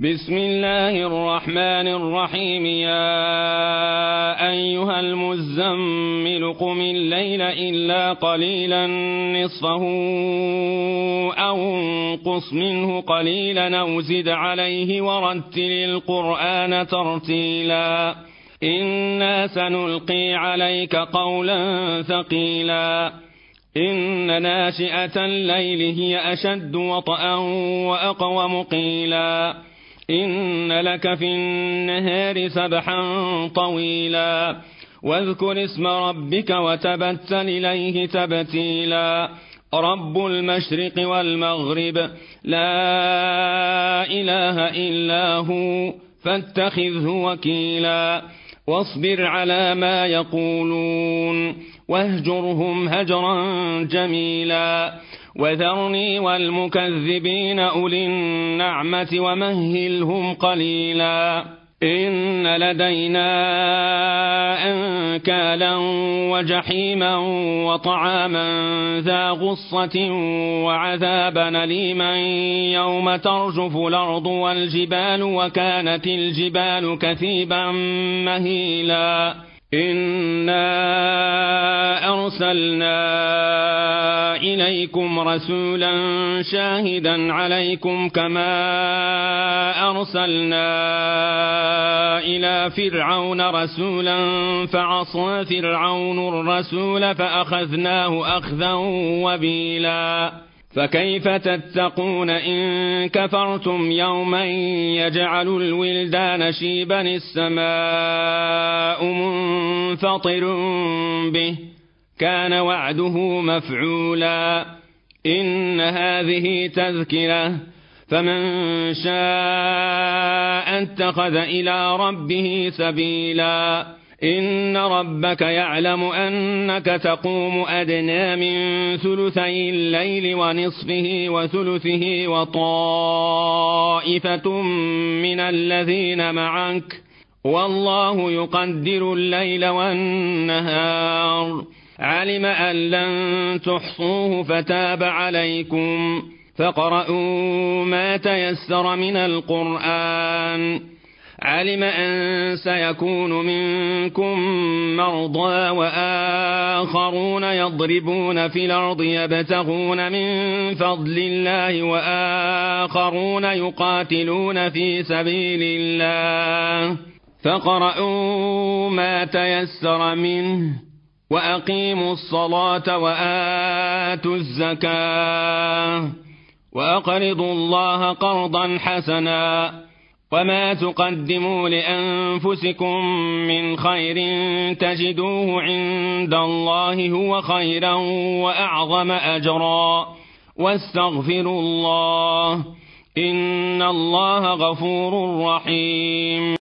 بسم الله الرحمن الرحيم. يا أيها المزمل قم الليل إلا قليلا نصفه أو انقص منه قليلا أو زد عليه ورتل القرآن ترتيلا إنا سنلقي عليك قولا ثقيلا إن ناشئة الليل هي أشد وطئا وأقوم قيلا إن لك في النهار سبحا طويلا واذكر اسم ربك وتبتل إليه تبتيلا رب المشرق والمغرب لا إله إلا هو فاتخذه وكيلا واصبر على ما يقولون واهجرهم هجرا جميلا وذرني والمكذبين أولي النعمة ومهلهم قليلا إن لدينا أنكالا وجحيما وطعاما ذا غصة وعذابا أليما يوم ترجف الأرض والجبال وكانت الجبال كثيبا مهيلا إنا أرسلنا إليكم رسولا شاهدا عليكم كما أرسلنا إلى فرعون رسولا فعصى فرعون الرسول فأخذناه أخذا وبيلا فكيف تتقون إن كفرتم يوما يجعل الولدان شيبا السماء منفطر به كان وعده مفعولا إن هذه تذكرة فمن شاء اتخذ إلى ربه سبيلا إن ربك يعلم أنك تقوم أدنى من ثلثي الليل ونصفه وثلثه وطائفة من الذين معك والله يقدر الليل والنهار علم أن لن تحصوه فتاب عليكم فاقرؤوا ما تيسر من القرآن علم أن سيكون منكم مرضى وآخرون يضربون في الأرض يبتغون من فضل الله وآخرون يقاتلون في سبيل الله فاقرؤوا ما تيسر منه وأقيموا الصلاة وآتوا الزكاة وأقرضوا الله قرضا حسنا وما تقدموا لأنفسكم من خير تجدوه عند الله هو خيرا وأعظم أجرا واستغفروا الله إن الله غفور رحيم.